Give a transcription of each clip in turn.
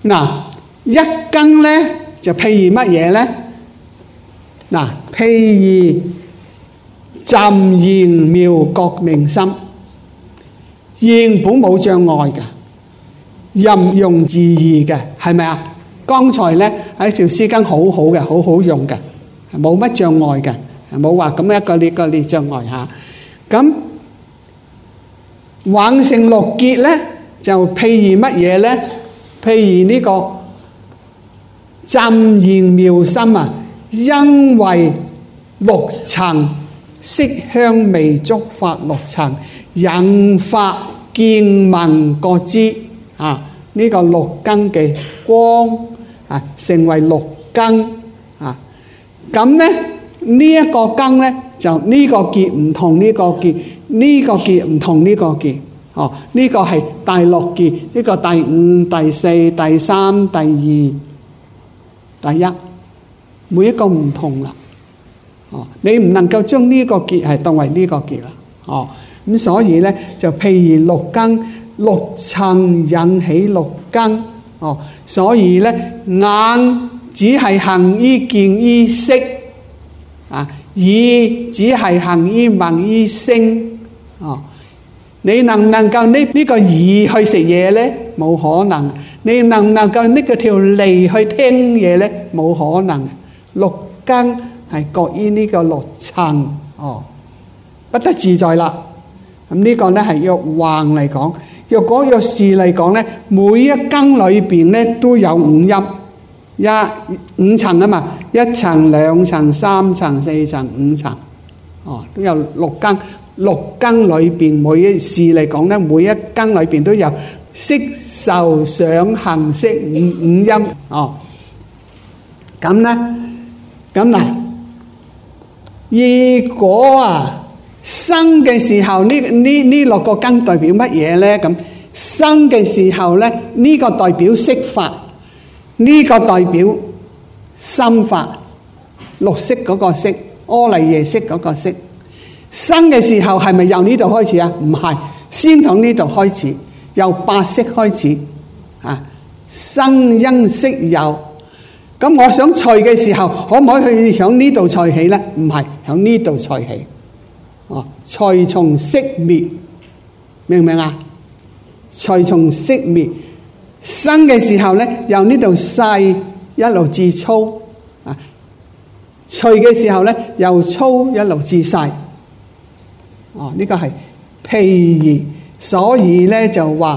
嗱，一更咧就譬如乜嘢咧？嗱，譬如浸言妙覺明心，言本冇障礙嘅，任用自意嘅，係咪啊？剛才咧喺條絲巾好好嘅，好好用嘅，冇乜障礙嘅，冇話咁一個列障礙嚇。咁往成六結咧，就譬如乜嘢咧？譬如呢個浸言妙心啊，因為六塵色香味觸法六塵引發見聞覺知啊，呢個六根嘅光啊，成為六根啊。咁咧呢一個根咧就呢個結唔同呢個結，呢個結唔同呢個結。哦，呢個係第六結，呢個第五、第四、第三、第二、第一，每一個唔同啦。哦，你唔能夠將呢個結係當為呢個結啦。哦，咁所以咧就譬如六根，六塵引起六根。哦，所以咧眼只係行於見於色，啊，耳只係行於聞於聲。哦。你能唔能夠呢個耳去食嘢咧？冇可能。你能唔能夠呢個條脷去聽嘢咧？冇可能。六根係各於呢個六塵，哦，不得自在啦。咁呢個咧係若橫嚟講，若果若是嚟講咧，每一根裏邊咧都有五音，五層啊嘛，一層、兩層、三層、四層、五層，哦，都有六根。六根裏邊每一事嚟講咧，每一根裏邊都有色受想行識五音哦。咁咧，咁嗱，如果啊生嘅時候呢六個根代表乜嘢咧？咁生嘅時候咧，呢個代表色法，呢個代表心法，綠色嗰個色，阿賴耶識嗰個色。生嘅時候係咪由呢度開始啊？唔係，先響呢度開始，由白色開始啊。生因色有，咁我想除嘅時候，可唔可以去響呢度除起咧？唔係，響呢度除起。哦，除從色滅，明唔明啊？除從色滅，生嘅時候咧，由呢度細一路至粗啊。除嘅時候咧，由粗一路至細。哦，呢個係譬如，所以咧就話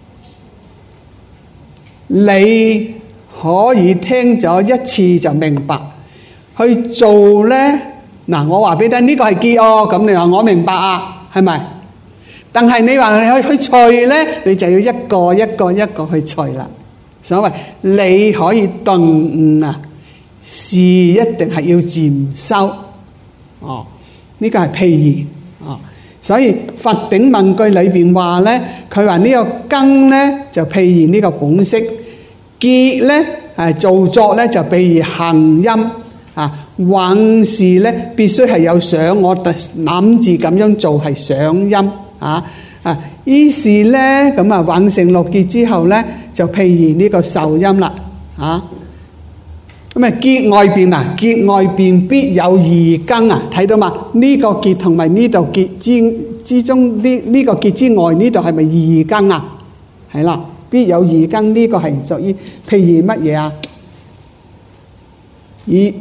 你可以聽咗一次就明白，去做咧嗱，我話俾你聽，呢個係結哦，咁你話我明白啊，係咪？但係你話你去除咧，你就要一個一個一個去除啦。所謂你可以頓悟啊，是一定係要漸修。哦，呢個係譬如。哦，所以佛頂問句裏邊話咧，佢話呢個根咧就譬如呢個本色，結咧造作咧就譬如行音啊，運事咧必須係有想，我諗住咁樣做係想音啊。於是咧咁啊運成六結之後咧就譬如呢個受音啦啊。咁啊結外邊啊，結外邊必有二根啊，睇到嘛？呢個結同埋呢度結之中，呢個結之外，呢度係咪二根啊？係啦，必有二根，呢個係屬於譬如乜嘢啊？以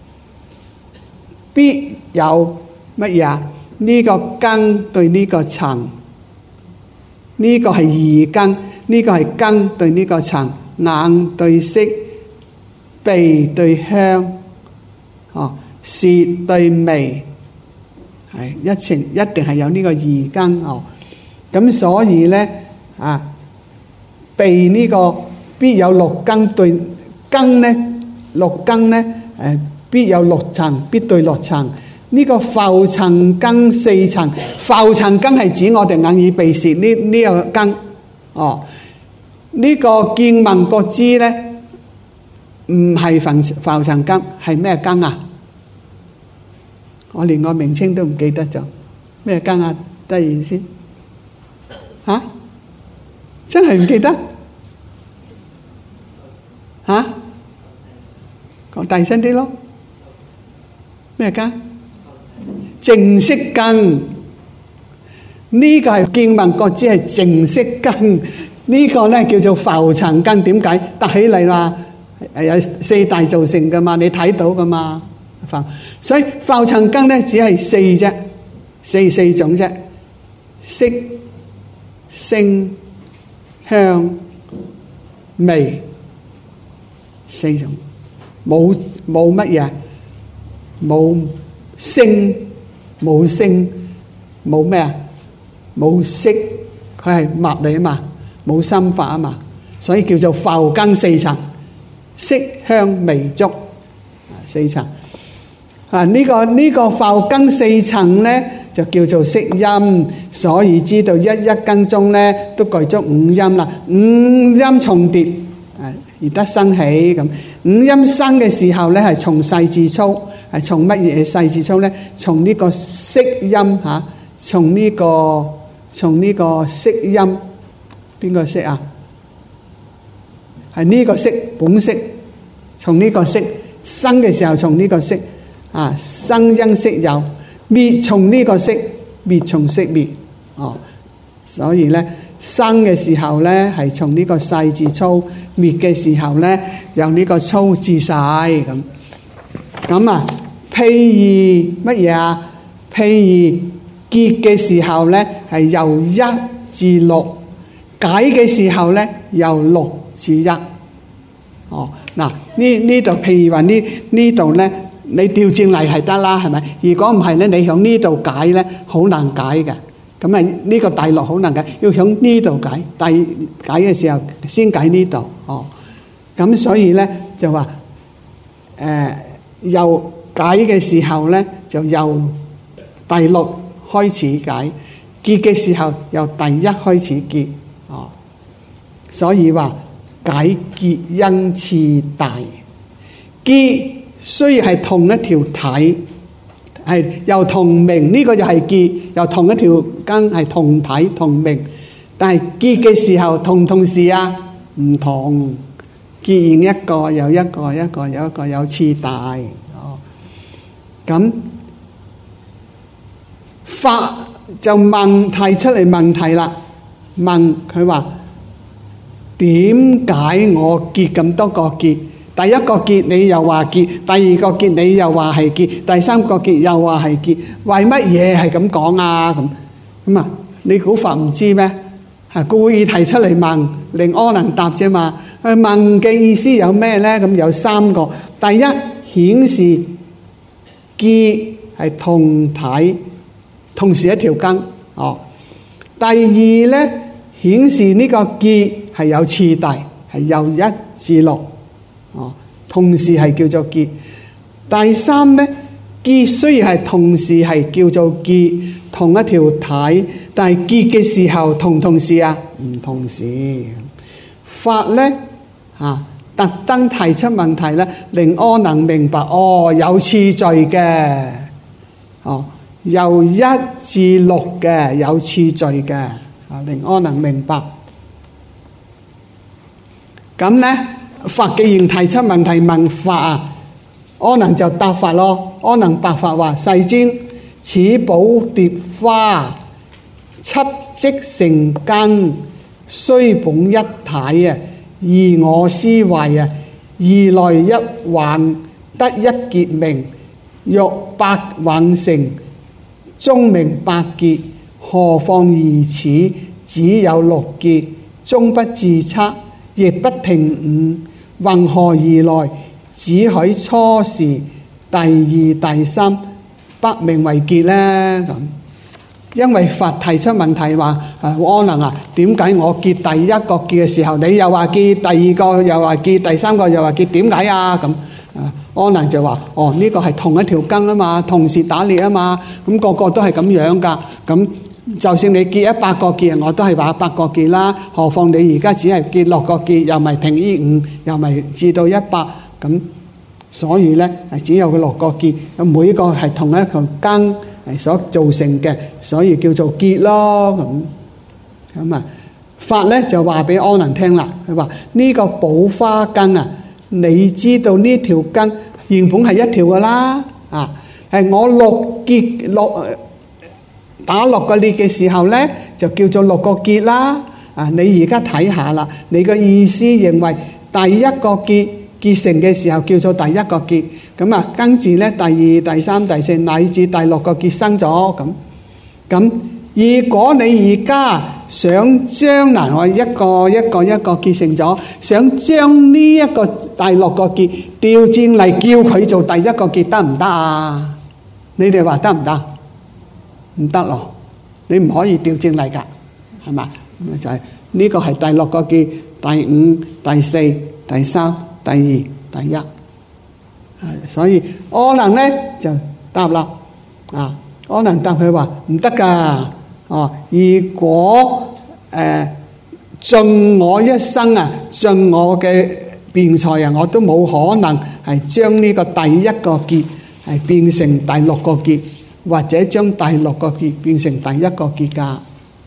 必有乜嘢啊？呢個根對呢個塵，呢個係二根，呢個係根對呢個塵，眼對色。鼻對香，哦，舌對味，係一定係有呢個二根哦。咁所以咧啊，鼻呢個必有六根對根咧，六根咧必有六層，必對六層。呢個浮塵根四層，浮塵根係指我哋眼耳鼻舌呢個根哦。呢個見聞覺知咧。唔係浮塵根，係咩根啊？我連個名稱都唔記得咗，咩根啊？得意思嚇，真係唔記得講大聲啲咯。咩根？淨色根。呢個係見聞覺知係淨色根。呢個咧叫做浮塵根。點解？凸起嚟啦，有四大造成噶嘛，你睇到噶嘛。所以浮塵根咧只係四啫，四種啫。色、聲、香、味，四種。冇乜嘢，冇聲，冇聲，冇咩啊？冇色，佢係物嚟啊嘛，冇心法啊嘛，所以叫做浮根四層，色香味觸四層。呢個浮根四層咧就叫做色音，所以知道一根中咧都具足五音啦，五音重疊而得生起咁。五音生嘅時候咧係從細至粗，係從乜嘢細至粗咧？從呢個色音嚇，從呢個色音，邊個色啊？係呢個色本色，從呢個色生嘅時候，從呢個色啊生因色有，滅從呢個色，滅從色滅哦。所以咧生嘅時候咧係從呢個細至粗，滅嘅時候咧由呢個粗至細咁。咁啊，譬如乜嘢啊？譬如結嘅時候咧係由一至六，解嘅時候咧由六至一。哦，嗱呢度譬如話呢度咧，你調轉嚟係得啦，係咪？如果唔係咧，你響呢度解咧好難解嘅。咁啊呢個第六好難解，要響呢度解。解嘅時候先解呢度。哦，咁所以咧就話由解嘅時候咧就由第六開始解，結嘅時候由第一開始結。哦，所以話解結因次大，結雖然係同一條體，係又同名，呢個就係結，又同一條根，係同體同名，但係結嘅時候同唔同時啊？唔同，結完一個又一個，一個又一個，有次大。哦，咁法就提出嚟問題啦，問佢話點解我結咁多個結？第一個結你又話結，第二個結你又話係結，第三個結又話係結，為乜嘢係咁講啊？咁啊，你估法唔知咩？係故意提出嚟問，令阿難答啫嘛。佢問嘅意思有咩咧？咁有三個。第一，顯示結係同體，同時一條根。哦。第二咧，顯示呢個結係有次第，係由一至六。哦，同時係叫做結。第三咧，結雖然係同時係叫做結，同一條體，但係結嘅時候同唔同時啊？唔同時。法咧特登提出問題咧，令阿難明白哦，有次序嘅，哦，由一至六嘅有次序嘅，令阿難明白。咁咧。法既然提出問題問法啊，阿難就答法咯。阿難答法話：世尊，此寶蝶花七即成根，雖本一體啊，而我思維啊，二來一幻得一結名，欲百幻成，終名百結。何況如此？只有六結，終不自測，亦不停悟。云何而來？只許初時、第二、第三，不名為結呢？咁因為佛提出問題話：阿難啊，點解我結第一個結嘅時候，你又話結，第二個又話結，第三個又話結，點解啊？咁阿難就話：哦，呢個係同一條根啊嘛，同時打獵啊嘛，咁個個都係咁樣噶。咁就算你結100個結，我都係話100個結啦。何況你而家只係結6個結，又咪停於5，又咪至到100咁，所以咧係只有個6個結，咁每一個係同一條根係所造成嘅，所以叫做結咯。咁啊，法咧就話俾阿難聽啦，佢話呢個寶花根啊，你知道呢條根原本係一條噶啦，係我六結打六個列嘅時候呢，就叫做六個結啦。你而家睇下啦，你個意思認為第一個結成嘅時候叫做第一個結，咁跟住呢，第二、第三、第四乃至第六個結生咗咁。如果你而家想將我一個結成咗，想將呢一個第六個結調轉嚟叫佢做第一個結得唔得啊？你哋話得唔得？唔得咯，你唔可以調轉嚟噶，係嘛？就係呢個係第六個結，第五、第四、第三、第二、第一。所以柯能呢就答啦，柯能答佢話唔得噶。如果盡我一生盡我嘅辯才我都冇可能係將呢個第一個結係變成第六個結，或者將第六個結變成第一個結噶。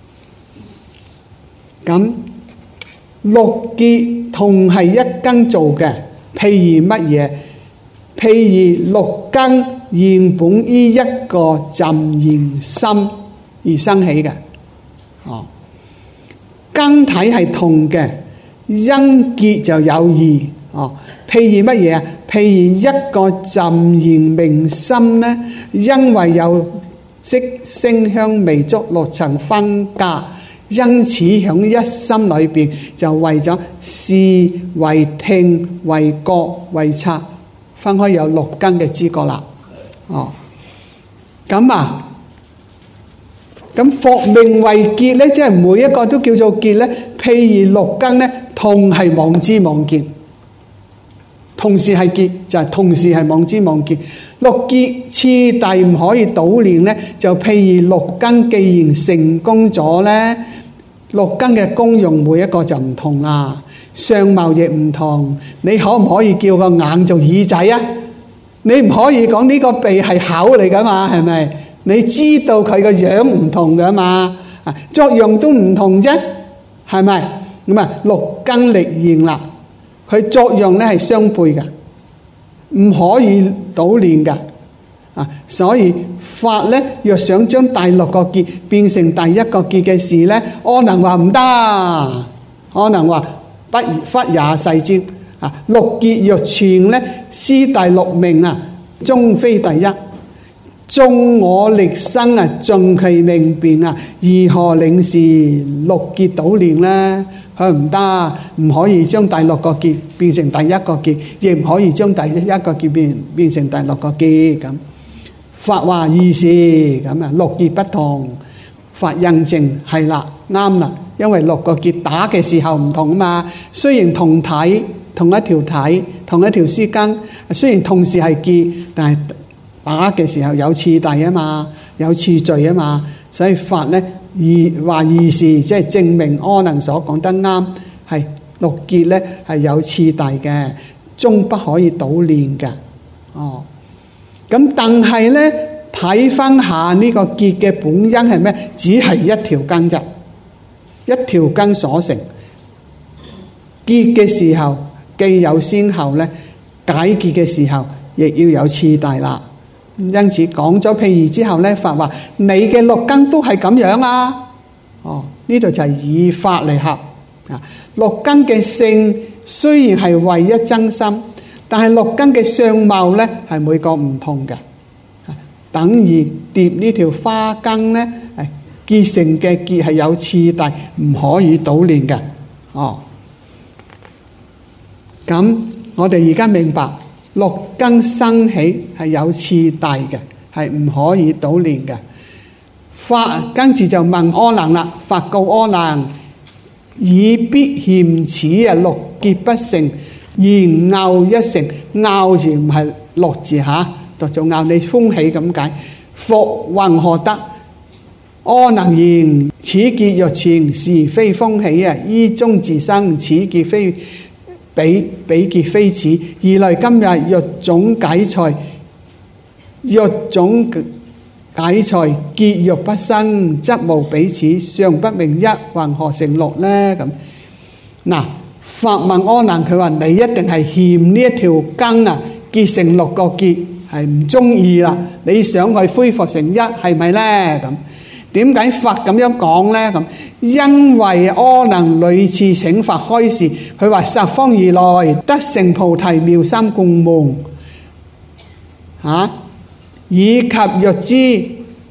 咁六結同係一根做嘅，譬如乜嘢？譬如六根原本於一個浸然心而生起嘅，根體係同嘅，因結就有異。譬如乜嘢啊？譬如一個浸然明心呢，因為有色聲香味觸六塵分隔，因此響一心裏邊就為咗視、為聽、為覺、為察，分開有六根嘅知覺啦。咁復名為結呢，即係每一個都叫做結呢。譬如六根呢，同係妄知妄見，同時係結，就係同時係妄知妄見。六結次第唔可以倒練呢，就譬如六根既然成功咗呢，六根嘅功用每一個就唔同啦，相貌亦唔同。你可唔可以叫個眼做耳仔啊？你唔可以講呢個鼻係口嚟噶嘛？係咪？你知道佢個樣唔同噶嘛？作用都唔同啫，係咪？咁六根力現啦，佢作用咧係相悖嘅，唔可以倒練噶。所以法咧，若想將第六個結變成第一個結嘅事咧，柯能話唔得，柯能話不忽也世尊。六結若全咧，斯第六名終非第一。縱我力生盡其明辨如何領事六結倒練呢？佢唔得，唔可以將第六個結變成第一個結，亦唔可以將第一個結變成第六個結。咁法話意思咁六結不同，法印證係啦，啱啦，因為六個結打嘅時候唔同啊嘛。雖然同體，同一條體，同一條絲根，雖然同時係結，但係打嘅時候有次第啊嘛，有次序啊嘛，所以法呢話意思即係證明柯能所講得啱，係六結呢係有次第嘅，終不可以倒練嘅。咁但係呢睇翻下呢個結嘅本因係咩？只係一條根啫，一條根所成。結嘅時候既有先後呢，解結嘅時候亦要有次第啦。因此講咗譬如之後呢，法話你嘅六根都係咁樣啊。呢度就係以法嚟合。六根嘅性雖然係唯一真心，但係六根嘅相貌呢係每個唔同嘅。等於疊呢條花根呢，結成嘅結係有次第，唔可以倒練嘅。咁我哋而家明白六根生起係有次第嘅，係唔可以倒練嘅。法跟住就問柯能啦，法告柯能：以必欠此六結不成，然拗一成。拗字唔係六字嚇，讀做拗，你風起咁解。復云何得？柯能言：此結若全，是非風起依中自生。此結非彼結非此。二來今日若總解材，結若不生，則無彼此。尚不明一，云何成六呢？咁嗱，法問柯能，佢話你一定係欠呢一條根結成6個結，係唔中意啦。你想去恢復成一，係咪呢？咁點解佛咁樣講呢？咁因為阿能屢次請法開示，佢話十方如來得成菩提妙三共夢，以及欲知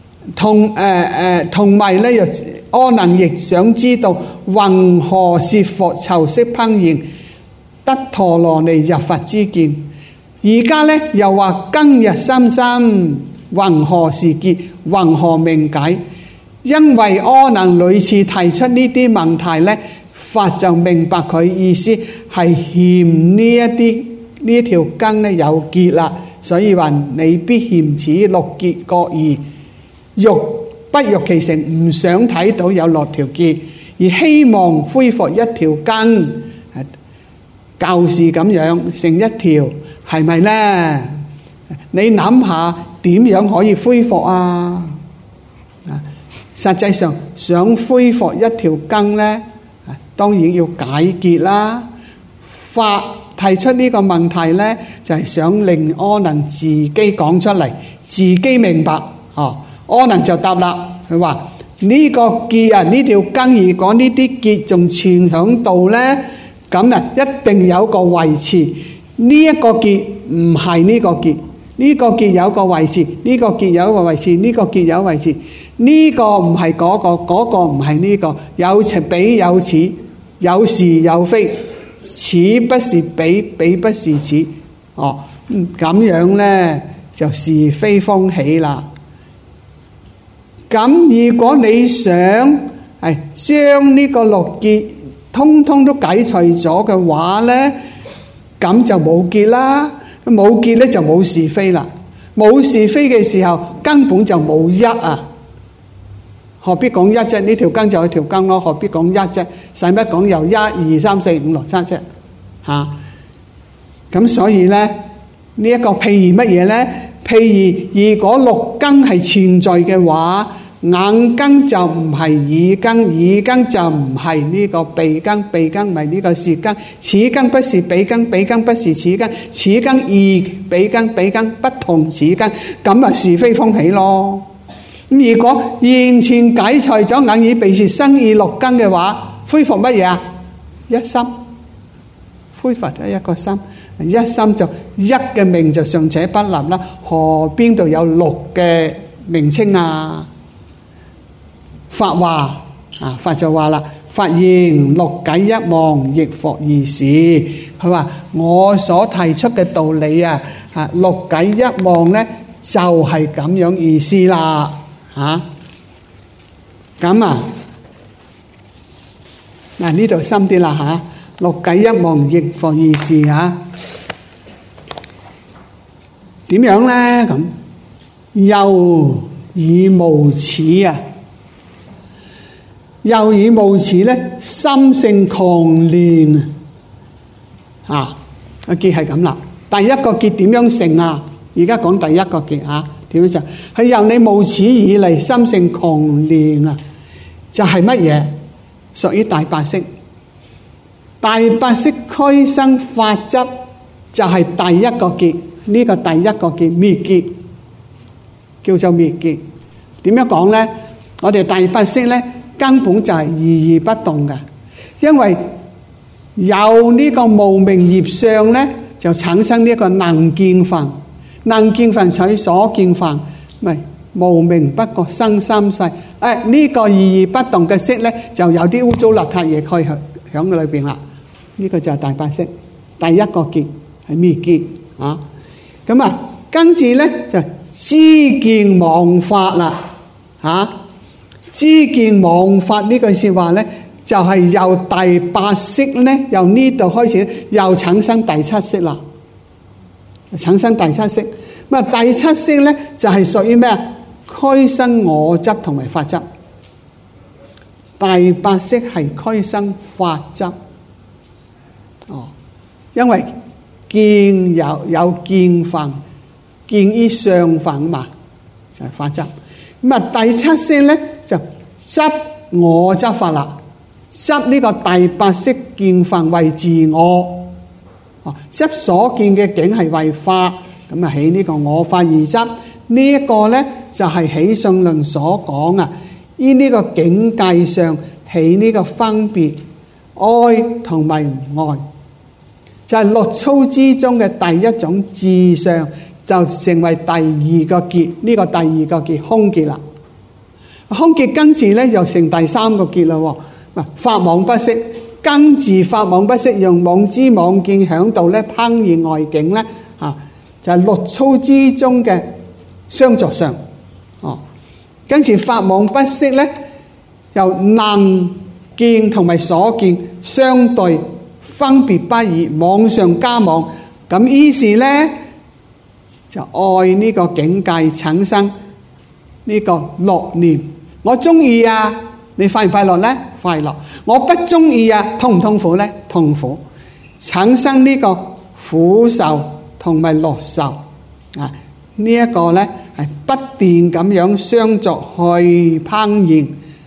同埋咧，阿能亦想知道云何是復籌式烹飪得陀羅尼入佛之見。而家咧又話庚日三心，云何是結，云何明解？因為阿能屢次提出呢啲問題咧，佛就明白佢意思係嫌呢一條根咧有結啦，所以話你必嫌此6結各異，欲不欲其成，唔想睇到有6條結，而希望恢復一條根，舊時咁樣成一條，係咪呢？你諗下點樣可以恢復啊？實際上想恢復一條根呢，當然要解結啦。法提出呢個問題呢，就係想令阿能自己講出嚟，自己明白。阿能就答啦，佢話呢個結啊，呢條根如果呢啲結仲存響度呢，咁啊一定有個維持。呢一個結唔係呢個結，呢個結有個維持，呢個結有個維持，呢個結有維持。呢個唔係嗰個，嗰個唔係呢個，有情比有此，有是有非，此不是彼，彼不是此。咁樣呢就是非風起啦。咁如果你想將呢個6結通通都解除咗嘅話呢，咁就冇結啦。冇結呢就冇是非啦。冇是非嘅時候根本就冇一啊。何必講一啫？呢條根就係條根咯，何必講一啫？使乜講由1、2、3、4、5、6、7啫？咁所以呢，呢一個譬如乜嘢呢？譬如如果6根係存在嘅話，眼根就唔係耳根，耳根就唔係呢個鼻根，鼻根唔係呢個舌根，此根不是彼根，彼根不是此根，此根異彼根，彼根不同此根，咁啊是非風起咯。咁如果完全解除咗眼耳鼻舌身意6根嘅話，恢復乜嘢啊？一心，恢復咗一個心，一心就一嘅名就尚且不立啦，何邊度有6嘅名稱啊？法話法就話啦，法言6偈一望，亦復如是。佢話我所提出嘅道理啊，6偈一望呢就係咁樣意思啦。咁嗱呢度深啲啦6偈一望，亦復如是點樣呢？咁又以無始又以無始呢，心性狂亂結係咁啦。第一個結點樣成啊？而家講第一個結點樣成？係由你無始以嚟心性狂亂就係乜嘢？屬於大白色。大白色俱生法執就係第一個結，呢個第一個結滅結，叫做滅結。點樣講呢？我哋大白色呢，根本就係如如不動嘅，因為有呢個無明業相呢，就產生呢個能見分，能見分取所見分，咪無明不覺生三世。呢個如如不動嘅色呢，就有啲污糟邋遢嘢可以響裏邊啦。呢個就係大白色，第一個結係滅結咁跟住呢，就知見忘法啦知見忘法呢句說話呢，就係由第八識呢，由呢度開始又產生第七識啦，產生第七識。第七識呢，就係屬於咩啊？俱生我執同埋法執。第八識係俱生法執。因為見有見分，見於相分嘛，就係法執。第七識呢，就執我執法啦，執呢個第八識見分為自我， 執所見嘅境係為法，咁啊起呢個我法二執。呢一個呢，就係起信論所講啊，依呢個境界上起呢個分別，愛同埋唔愛，就係六粗之中嘅第一種至上，就成為第二個結。呢個第二個結空結啦，空結跟住呢，又成第三個結啦。法網不識，跟住法網不識，用妄知妄見響度呢烹現外境呢，就係六粗之中嘅相續上。跟住法網不識呢，由能見同埋所見相對分別不已，網上加網，咁於是呢，就愛呢個境界產生呢個樂念。我中意啊，你快唔快樂呢？快樂。我不中意啊，痛唔痛苦呢？痛苦。產生呢個苦受同埋樂受啊，呢一個呢係不斷咁樣相續去烹現。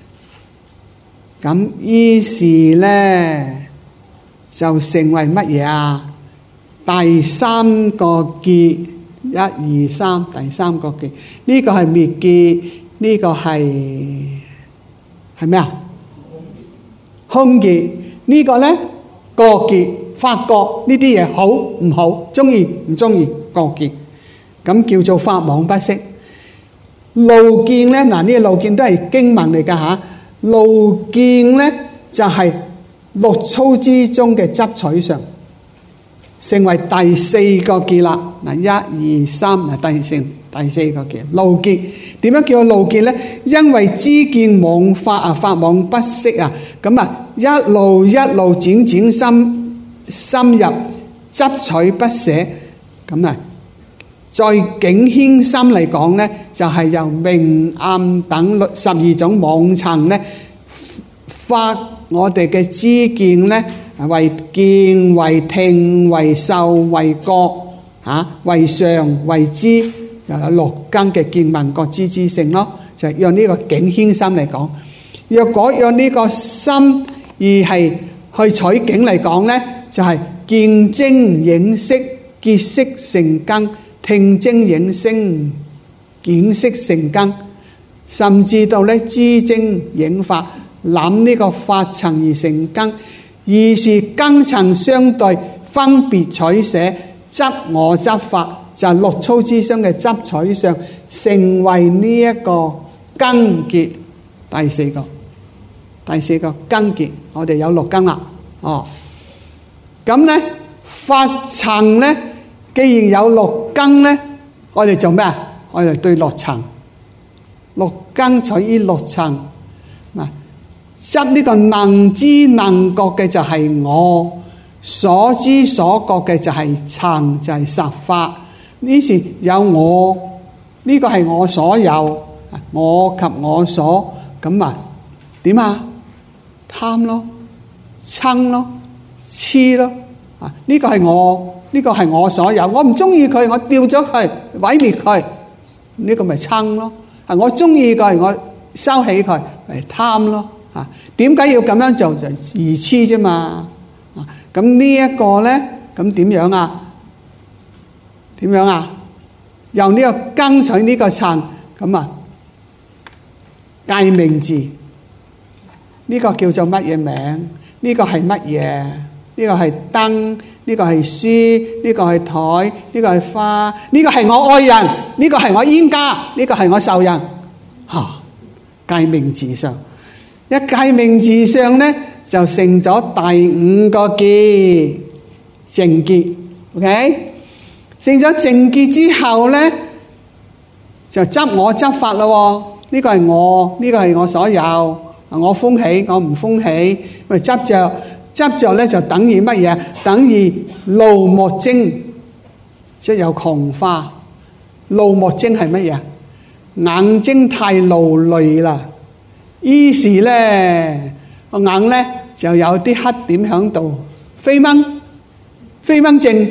咁於是呢，就成為乜嘢啊？第三個結，一二三，第三個結。呢個係滅結，呢個係咩啊？空結。呢個呢，過結，發覺呢啲嘢好唔好，中意唔中意，過結。咁叫做法網不識。路見呢，嗱，呢個路見都係經文嚟㗎嚇。路見呢，就係六粗之中嘅執取上，成為第四個結啦。嗱，一二三，第四個結。路見點樣叫路見呢？因為知見網法啊，法網不識啊，咁啊一路漸漸深入執取不捨，咁啊在境牽心嚟講呢，就係由明暗等12種網層呢，發我哋嘅知見呢，為見、為聽、為受、為覺，為常、為知，又有六根嘅見聞覺知之性咯。就係用呢個境牽心嚟講。若果用呢個心而係去取境嚟講呢，就係見精影色，結色成根。聽精影聲，見色成根，甚至到呢知精影法，諗呢個法層而成根，二是根層相對，分別取捨，執我執法，就係六粗之中嘅執取上，成為呢一個根結。第四個根結，我哋有六根啦。咁呢法層呢，既然有六根呢，我哋做咩啊？我哋對六層，六根取於六層。執呢個能知能覺嘅就係我，所知所覺嘅就係層，就係實法。於是有我，呢個係我所有，我及我所，咁啊點啊？貪咯，嗔咯，痴咯，呢個係我。呢個係我所有，我唔中意佢，我掉咗佢，毀滅佢，呢個咪嗔咯。我中意佢，我收起佢，咪貪咯。點解要咁樣做？就愚痴啫嘛。咁呢一個咧，咁點樣啊？點樣啊？由呢個根取呢個層，咁啊，界名字，呢個叫做乜嘢名？呢個係乜嘢？呢個係燈。呢個係書，呢個係台，呢個係花，呢個係我愛人，呢個係我冤家，呢個係我仇人。界名字上，一界名字上呢，就成咗第五個結，淨結。OK， 成咗淨結之後呢，就執我執法咯。呢個係我，呢個係我所有，我歡喜，我唔歡喜，咪執着咧就等於乜嘢？等於怒目精，即係有窮化。怒目精係乜嘢？眼睛太勞累啦，於是咧個眼咧就有啲黑點喺度，飛蚊症，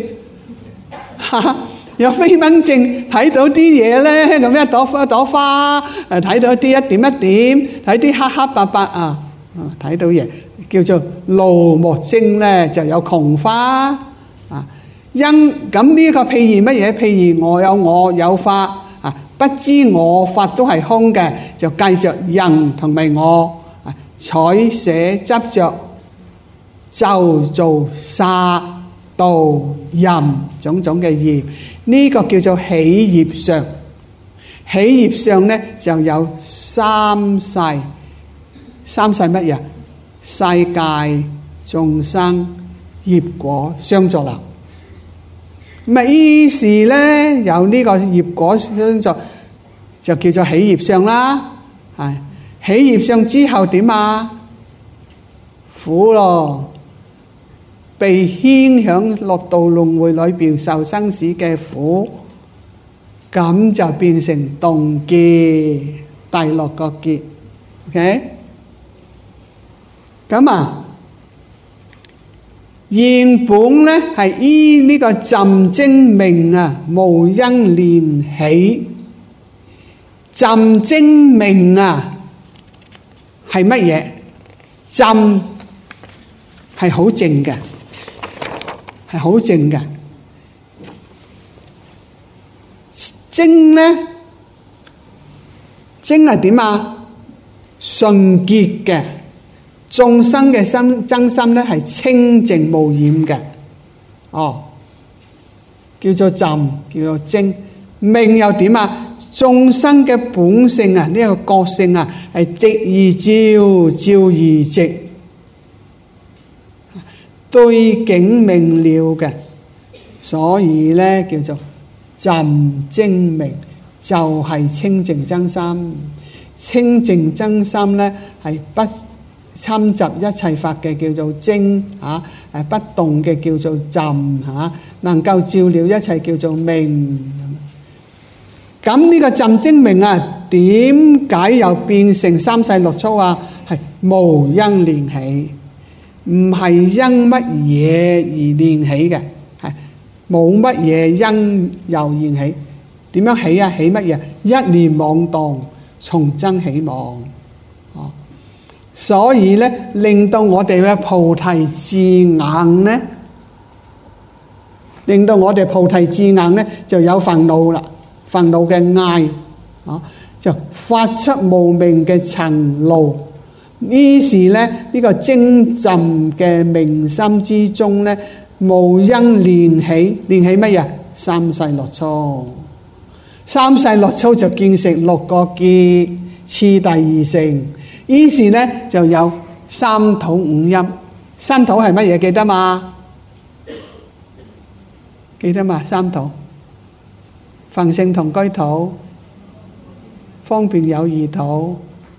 有飛蚊症，睇到啲嘢咧咁一朵花，睇到啲一點一點，睇啲黑黑白白啊，睇到嘢。叫做怒目精咧，就有窮花啊！ 因咁呢個譬如乜嘢？譬如我有法啊，不知我法都係空嘅，就計着人同埋我啊，採捨執着，就做殺盜淫種種嘅業，呢個叫做起業相。起業相呢就有三世乜嘢？世界眾生業果相作立。咁啊，於是呢有呢個業果相作，就叫做起業相啦。係起業相之後點啊？苦咯，被牽響六道輪迴裏邊受生死嘅苦，咁就變成動結，第六個結。OK， 咁啊，原本咧係依呢個浸精明啊，無因緣起。浸精明啊，係乜嘢？浸係好靜嘅，係好靜嘅。精咧，精係點啊？純潔嘅，眾生嘅心真心咧係清淨無染嘅。哦，叫做浸，叫做精。明又點啊？眾生嘅本性啊，呢個覺性啊，係直而照，照而直，對境明了嘅，所以咧叫做浸精明，就係清淨真心。清淨真心咧係不侵襲一切法嘅，叫做精嚇；不動嘅叫做浸嚇，能夠照了一切叫做明。咁呢個浸精明啊，點解又變成三世六觸啊？係無因緣起，唔係因乜嘢而緣起嘅，係冇乜嘢因由緣起。點樣起啊？起乜嘢？一念妄動，從真起妄。哦，所以咧，令到我哋嘅菩提智眼咧，令到我哋菩提智眼咧就有煩惱啦。煩惱嘅愛，就發出無明嘅塵路。於是咧，呢個精進嘅明心之中咧，無因緣起，緣起乜嘢？三世六觸，三世六觸就建成六個結，次第而成。於是咧就有三土五陰。三土係乜嘢？記得嘛？記得嘛？三土。凡聖同居土、方便有異土、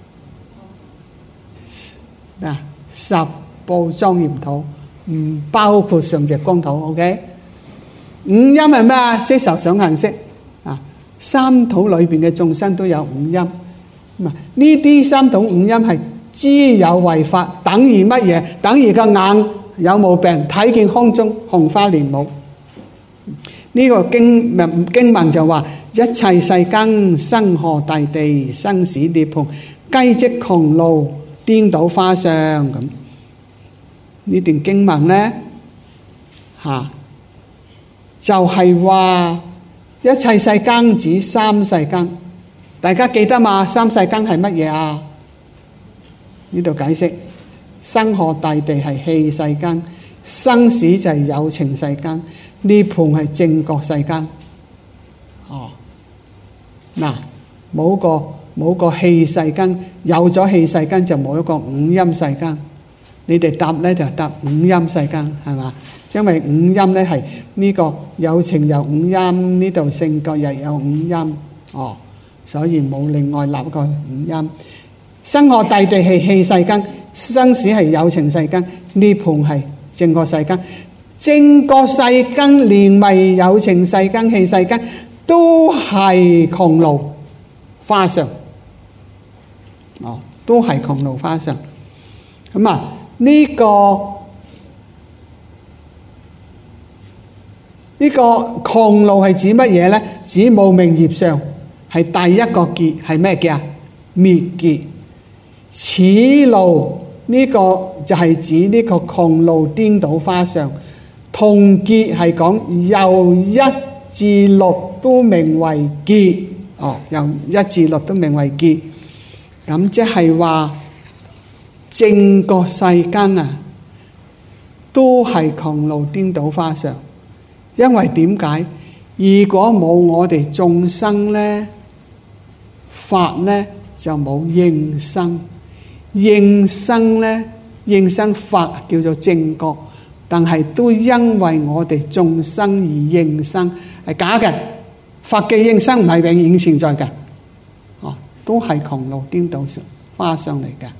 十部莊嚴土，唔包括上寂光土。OK， 五陰係咩啊？色受想行識啊，三土裏邊嘅眾生都有五陰。呢啲三土五陰係知有為法，等於乜嘢？等於個眼有毛病，睇見空中紅花蓮舞。呢個經文就話：一切世間生河大地，生死涅槃，皆即窮路顛倒花相。咁呢段經文呢，就係話一切世間指三世間。大家記得嘛？三世間係乜嘢啊？呢度解釋：生河大地係器世間，生死就係有情世間。涅槃係正覺世間。嗱，冇個器世間，有咗器世間就冇一個五陰世間。你哋答咧就答五陰世間，係嘛？因為五陰咧係呢個有情有五陰，呢度性覺又有五陰，所以冇另外立個五陰。生河大地係器世間，生死係有情世間，涅槃係正覺世間。正覺世間連埋有情世間、器世間，都係窮路花相。都係窮路花相。咁啊，呢個窮路係指乜嘢咧？指無明業相，係第一個結，係咩結啊？滅結。此路呢個就係指呢個窮路顛倒花相。 同結係講由一至六都名為結，由一至六都名為結。咁即係話整個世間啊，都係窮路顛倒花上。因為點解？如果冇我哋眾生呢，法呢就冇應生，應生呢，應生法叫做正覺，但係都因為我哋眾生而應生，係假嘅。法嘅應生唔係永遠存在嘅，都係窮路顛倒花上嚟嘅。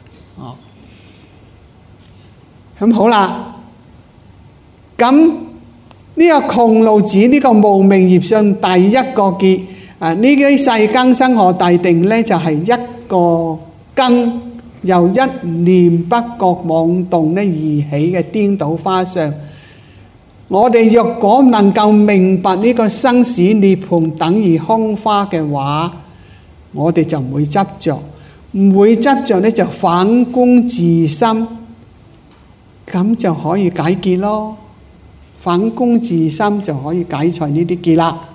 咁好啦，咁呢個窮路指呢個無明業相第一個結。呢啲世間生何大定呢？就係一個根由一念不覺妄動呢而起嘅顛倒花相。我哋若果能夠明白呢個生死涅槃等於空花嘅話，我哋就唔會執着，唔會執着呢就反觀自心，咁就可以解結咯。反觀自心就可以解除呢啲結啦。